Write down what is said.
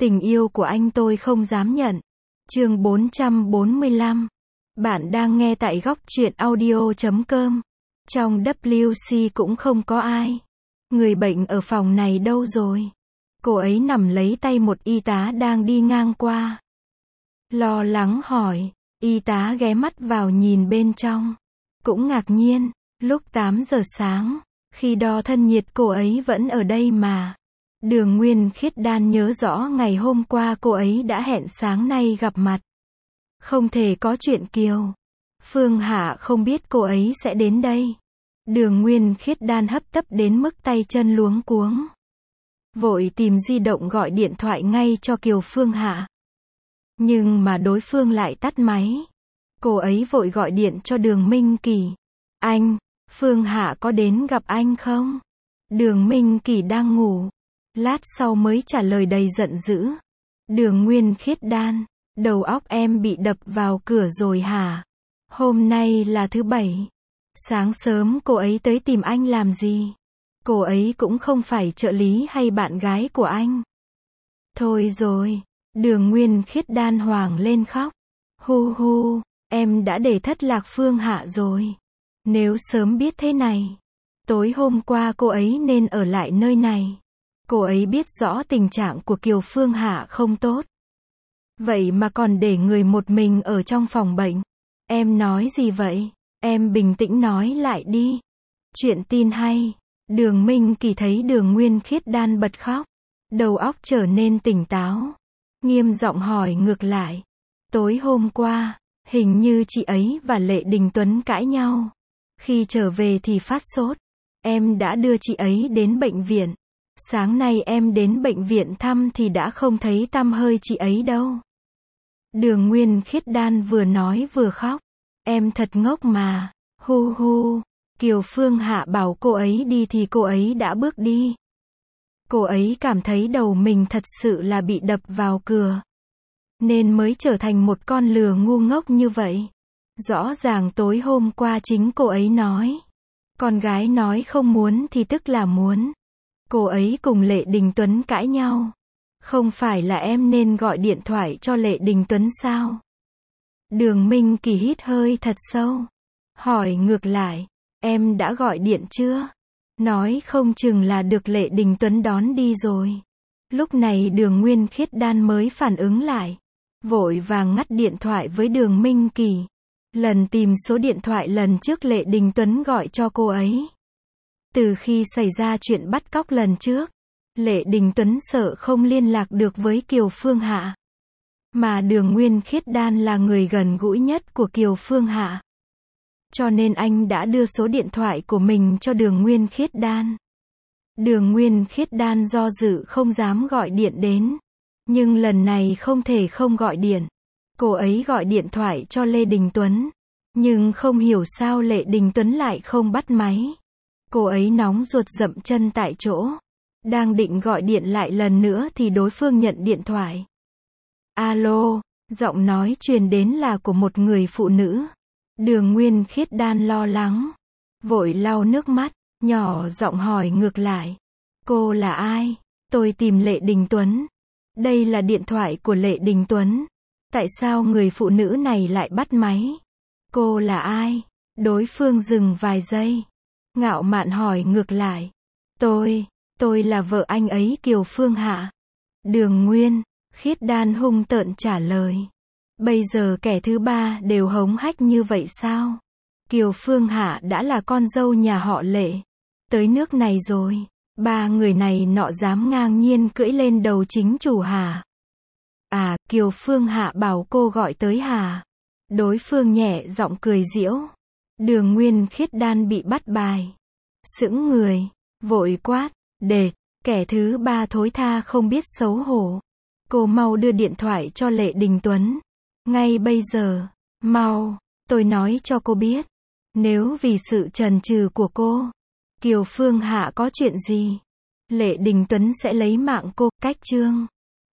Tình yêu của anh tôi không dám nhận. Chương 445. Bạn đang nghe tại góc truyện audio.com. Trong WC cũng không có ai. Người bệnh ở phòng này đâu rồi? Cô ấy nằm lấy tay một y tá đang đi ngang qua. Lo lắng hỏi. Y tá ghé mắt vào nhìn bên trong. Cũng ngạc nhiên, lúc 8 giờ sáng, khi đo thân nhiệt cô ấy vẫn ở đây mà. Đường Nguyên Khiết Đan nhớ rõ ngày hôm qua cô ấy đã hẹn sáng nay gặp mặt. Không thể có chuyện Kiều Phương Hạ không biết cô ấy sẽ đến đây. Đường Nguyên Khiết Đan hấp tấp đến mức tay chân luống cuống. Vội tìm di động gọi điện thoại ngay cho Kiều Phương Hạ. Nhưng mà đối phương lại tắt máy. Cô ấy vội gọi điện cho Đường Minh Kỳ. Anh, Phương Hạ có đến gặp anh không? Đường Minh Kỳ đang ngủ. Lát sau mới trả lời đầy giận dữ. Đường Nguyên Khiết Đan, đầu óc em bị đập vào cửa rồi hả? Hôm nay là thứ Bảy. Sáng sớm cô ấy tới tìm anh làm gì? Cô ấy cũng không phải trợ lý hay bạn gái của anh. Thôi rồi, Đường Nguyên Khiết Đan hoảng lên khóc. Hu hu, em đã để thất lạc Phương Hạ rồi. Nếu sớm biết thế này, tối hôm qua cô ấy nên ở lại nơi này. Cô ấy biết rõ tình trạng của Kiều Phương Hạ không tốt. Vậy mà còn để người một mình ở trong phòng bệnh. Em nói gì vậy? Em bình tĩnh nói lại đi. Chuyện tin hay. Đường Minh Kỳ thấy Đường Nguyên Khiết Đan bật khóc. Đầu óc trở nên tỉnh táo. Nghiêm giọng hỏi ngược lại. Tối hôm qua, hình như chị ấy và Lệ Đình Tuấn cãi nhau. Khi trở về thì phát sốt. Em đã đưa chị ấy đến bệnh viện. Sáng nay em đến bệnh viện thăm thì đã không thấy tăm hơi chị ấy đâu. Đường Nguyên Khiết Đan vừa nói vừa khóc. Em thật ngốc mà. Hu hu. Kiều Phương Hạ bảo cô ấy đi thì cô ấy đã bước đi. Cô ấy cảm thấy đầu mình thật sự là bị đập vào cửa. Nên mới trở thành một con lừa ngu ngốc như vậy. Rõ ràng tối hôm qua chính cô ấy nói. Con gái nói không muốn thì tức là muốn. Cô ấy cùng Lệ Đình Tuấn cãi nhau. Không phải là em nên gọi điện thoại cho Lệ Đình Tuấn sao? Đường Minh Kỳ hít hơi thật sâu. Hỏi ngược lại, em đã gọi điện chưa? Nói không chừng là được Lệ Đình Tuấn đón đi rồi. Lúc này Đường Nguyên Khiết Đan mới phản ứng lại. Vội vàng ngắt điện thoại với Đường Minh Kỳ. Lần tìm số điện thoại lần trước Lệ Đình Tuấn gọi cho cô ấy. Từ khi xảy ra chuyện bắt cóc lần trước, Lệ Đình Tuấn sợ không liên lạc được với Kiều Phương Hạ. Mà Đường Nguyên Khiết Đan là người gần gũi nhất của Kiều Phương Hạ. Cho nên anh đã đưa số điện thoại của mình cho Đường Nguyên Khiết Đan. Đường Nguyên Khiết Đan do dự không dám gọi điện đến. Nhưng lần này không thể không gọi điện. Cô ấy gọi điện thoại cho Lê Đình Tuấn. Nhưng không hiểu sao Lệ Đình Tuấn lại không bắt máy. Cô ấy nóng ruột dậm chân tại chỗ. Đang định gọi điện lại lần nữa thì đối phương nhận điện thoại. Alo, giọng nói truyền đến là của một người phụ nữ. Đường Nguyên Khiết Đan lo lắng. Vội lau nước mắt, nhỏ giọng hỏi ngược lại. Cô là ai? Tôi tìm Lệ Đình Tuấn. Đây là điện thoại của Lệ Đình Tuấn. Tại sao người phụ nữ này lại bắt máy? Cô là ai? Đối phương dừng vài giây. Ngạo mạn hỏi ngược lại. Tôi là vợ anh ấy Kiều Phương Hạ. Đường Nguyên Khiết Đan hung tợn trả lời. Bây giờ kẻ thứ ba đều hống hách như vậy sao? Kiều Phương Hạ đã là con dâu nhà họ Lệ. Tới nước này rồi, ba người này nọ dám ngang nhiên cưỡi lên đầu chính chủ hả? À, Kiều Phương Hạ bảo cô gọi tới hả? Đối phương nhẹ giọng cười giễu. Đường Nguyên Khiết Đan bị bắt bài. Sững người, vội quát, đệt, kẻ thứ ba thối tha không biết xấu hổ. Cô mau đưa điện thoại cho Lệ Đình Tuấn. Ngay bây giờ, mau, tôi nói cho cô biết. Nếu vì sự chần chừ của cô, Kiều Phương Hạ có chuyện gì, Lệ Đình Tuấn sẽ lấy mạng cô. Cách chương